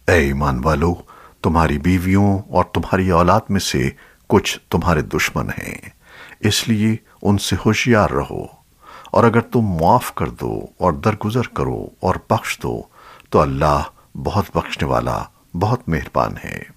ए ईमान वालो, तुम्हारी बीवियों और तुम्हारी औलाद में से कुछ तुम्हारे दुश्मन हैं, इसलिए उनसे होशियार रहो। और अगर तुम मुआफ कर दो और दरगुजर करो और बख्श दो तो अल्लाह बहुत बख्शने वाला, बहुत मेहरबान है।